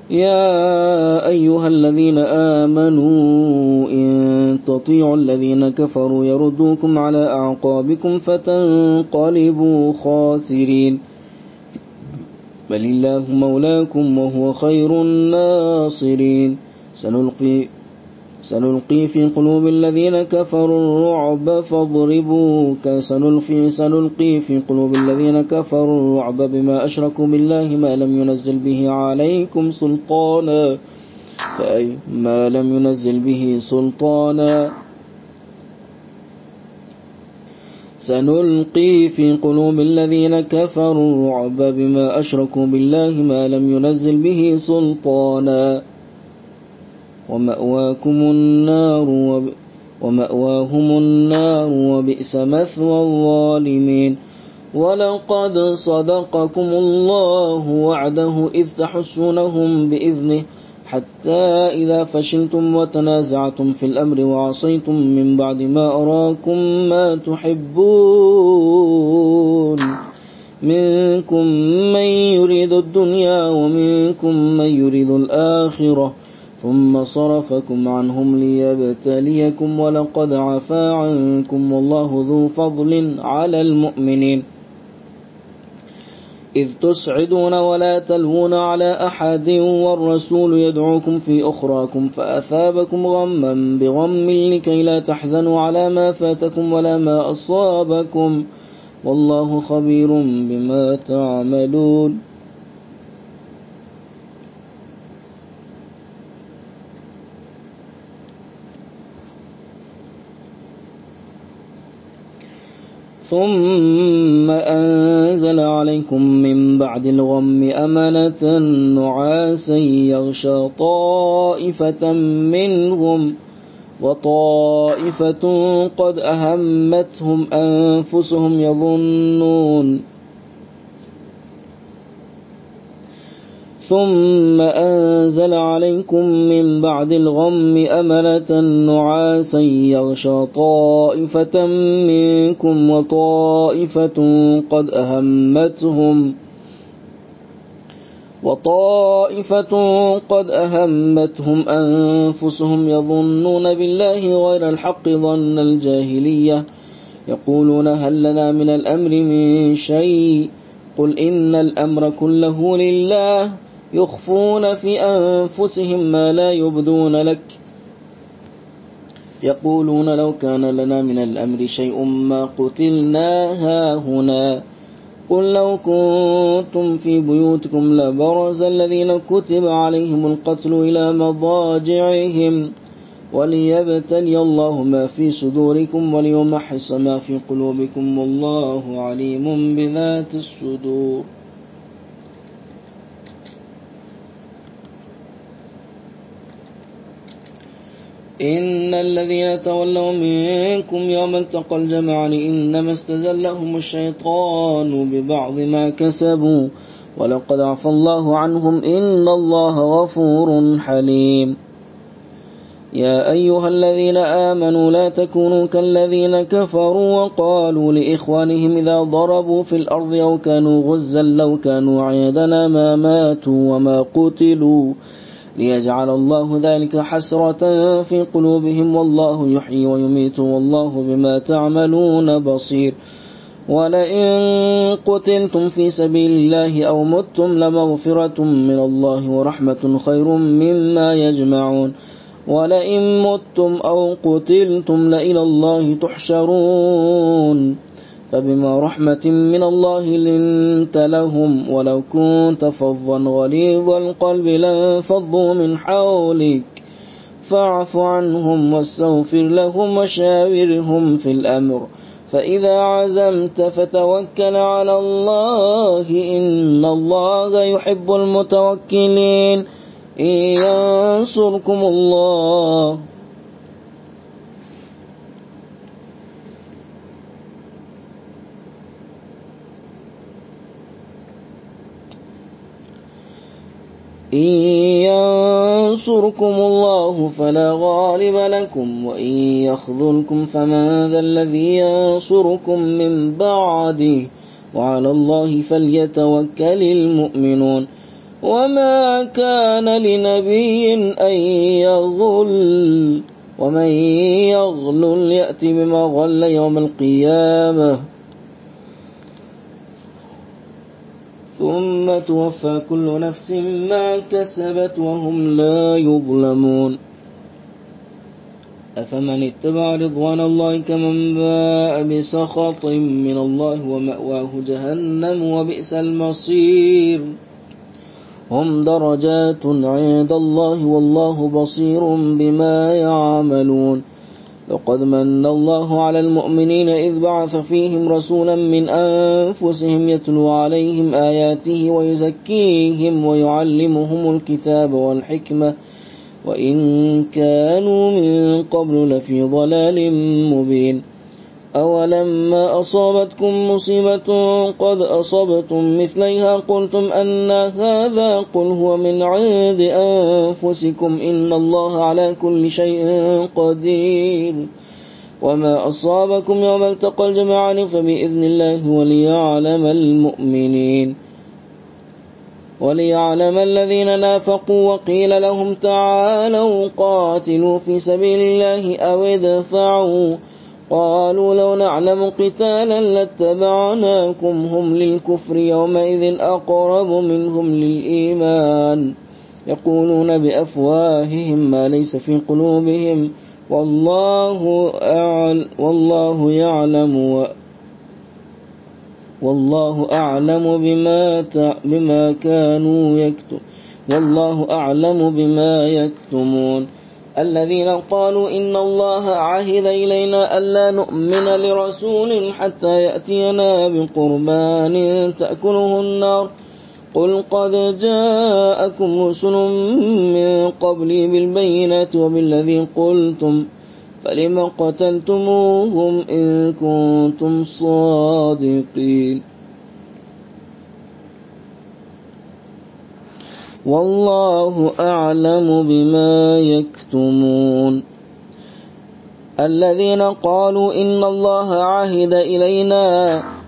يا أيها الذين آمنوا إن تطيعوا الذين كفروا يردوكم على أعقابكم فتنقلبوا خاسرين بل الله مولاكم وهو خير الناصرين سنلقي في قلوب الذين كفروا الرعب سنلقي في قلوب الذين كفروا الرعب بما أشركوا بالله ما لم ينزل به عليكم سلطانا سنلقي في قلوب الذين كفروا الرعب بما أشركوا بالله ما لم ينزل به سلطانا ومأواهم النار وبئس مثوى الظالمين ولقد صدقكم الله وعده إذ تحسونهم بإذنه حتى إذا فشلتم وتنازعتم في الأمر وعصيتم من بعد ما أراكم ما تحبون منكم من يريد الدنيا ومنكم من يريد الآخرة ثم صرفكم عنهم ليبتليكم ولقد عفا عنكم والله ذو فضل على المؤمنين إذ تسعدون ولا تلوون على أحد والرسول يدعوكم في أخراكم فأثابكم غما بغم لكي لا تحزنوا على ما فاتكم ولا ما أصابكم والله خبير بما تعملون ثم أنزل عليكم من بعد الغم أمنة نعاسا يغشى طائفة منهم وطائفة قد أهمتهم أنفسهم يظنون ثم أنزل عليكم من بعد الغم أمنة نعاسا يغشى طائفة منكم وطائفة قد أهمتهم أنفسهم يظنون بالله غير الحق ظن الجاهلية يقولون هل لنا من الأمر من شيء قل إن الأمر كله لله يخفون في أنفسهم ما لا يبدون لك يقولون لو كان لنا من الأمر شيء ما قتلنا هاهنا قل لو كنتم في بيوتكم لبرز الذين كتب عليهم القتل إلى مضاجعهم وليبتلي الله ما في صدوركم وليمحص ما في قلوبكم والله عليم بذات الصدور إن الذين تولوا منكم يوم التقى الجمعان إنما استزلهم الشيطان ببعض ما كسبوا ولقد عفى الله عنهم إن الله غفور حليم يا أيها الذين آمنوا لا تكونوا كالذين كفروا وقالوا لإخوانهم إذا ضربوا في الأرض أو كانوا غزا لو كانوا عندنا ما ماتوا وما قتلوا ليجعل الله ذلك حسرة في قلوبهم والله يحيي ويميت والله بما تعملون بصير ولئن قتلتم في سبيل الله أو متم لمغفرة من الله ورحمة خير مما يجمعون ولئن متم أو قتلتم لإلى الله تحشرون فبما رحمة من الله لنت لهم ولو كنت فظا غليظ القلب لانفضوا من حولك فاعف عنهم واستغفر لهم وشاورهم في الأمر فإذا عزمت فتوكل على الله إن الله يحب المتوكلين إن ينصركم الله فلا غالب لكم وإن يخذلكم فمن ذا الذي ينصركم من بعده وعلى الله فليتوكل المؤمنون وما كان لنبي أن يغل ومن يغل يأتي بما غل يوم القيامة ثم توفى كل نفس ما كسبت وهم لا يظلمون أفمن اتبع رضوان الله كمن باء بسخط من الله ومأواه جهنم وبئس المصير هم درجات عند الله والله بصير بما يعملون لقد من الله على المؤمنين إذ بعث فيهم رسولا من أنفسهم يتلو عليهم آياته ويزكيهم ويعلمهم الكتاب والحكمة وإن كانوا من قبل لفي ضلال مبين أولما أصابتكم مصيبة قد أصبتم مثليها قلتم أن هذا قل هو من عند أنفسكم إن الله على كل شيء قدير وما أصابكم يوم التقى الجمعان فبإذن الله وليعلم الذين نافقوا وقيل لهم تعالوا قاتلوا في سبيل الله أو ادفعوا قالوا لو نعلم قتالا لاتبعناكم هم للكفر يومئذ أقرب منهم للإيمان يقولون بأفواههم ما ليس في قلوبهم والله أعلم بما يكتمون الذين قالوا إن الله عهد إلينا ألا نؤمن لرسول حتى يأتينا بقربان تأكله النار قل قد جاءكم رسل من قبلي بالبينات وبالذي قلتم فلم قتلتموهم إن كنتم صادقين والله أعلم بما يكتمون الذين قالوا إن الله عهد إلينا